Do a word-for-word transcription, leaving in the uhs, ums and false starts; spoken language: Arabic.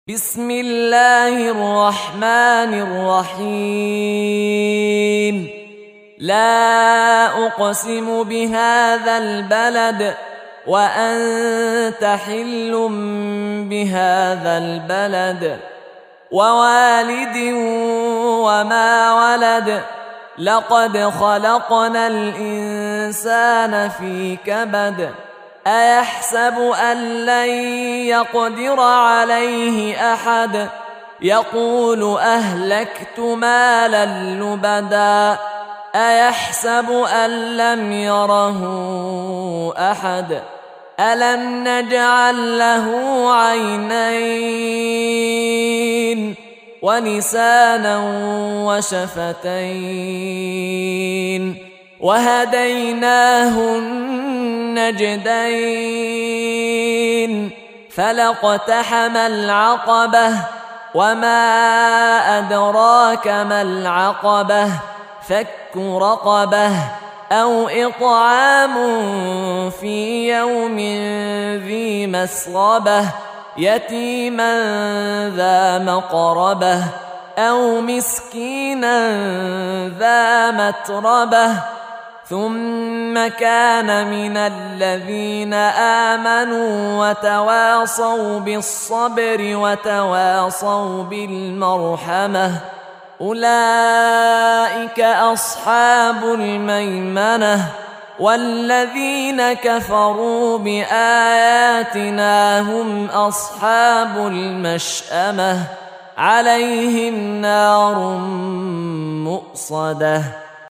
بسم الله الرحمن الرحيم. لا أقسم بهذا البلد وأنت حل بهذا البلد ووالد وما ولد لقد خلقنا الإنسان في كبد أيحسب أن لن يقدر عليه أحد يقول أهلكت مالا لبدا أيحسب أن لم يره أحد ألم نجعل له عينين ولسانا وشفتين وهديناه النجدين فلاقتحم العقبة وما أدراك ما العقبة فك رقبة أو إطعام في يوم ذي مسغبة يتيما ذا مقربة أو مسكينا ذا متربة ثم كان من الذين آمنوا وتواصوا بالصبر وتواصوا بالمرحمة أولئك أصحاب الميمنة والذين كفروا بآياتنا هم أصحاب المشأمة عليهم نار مؤصدة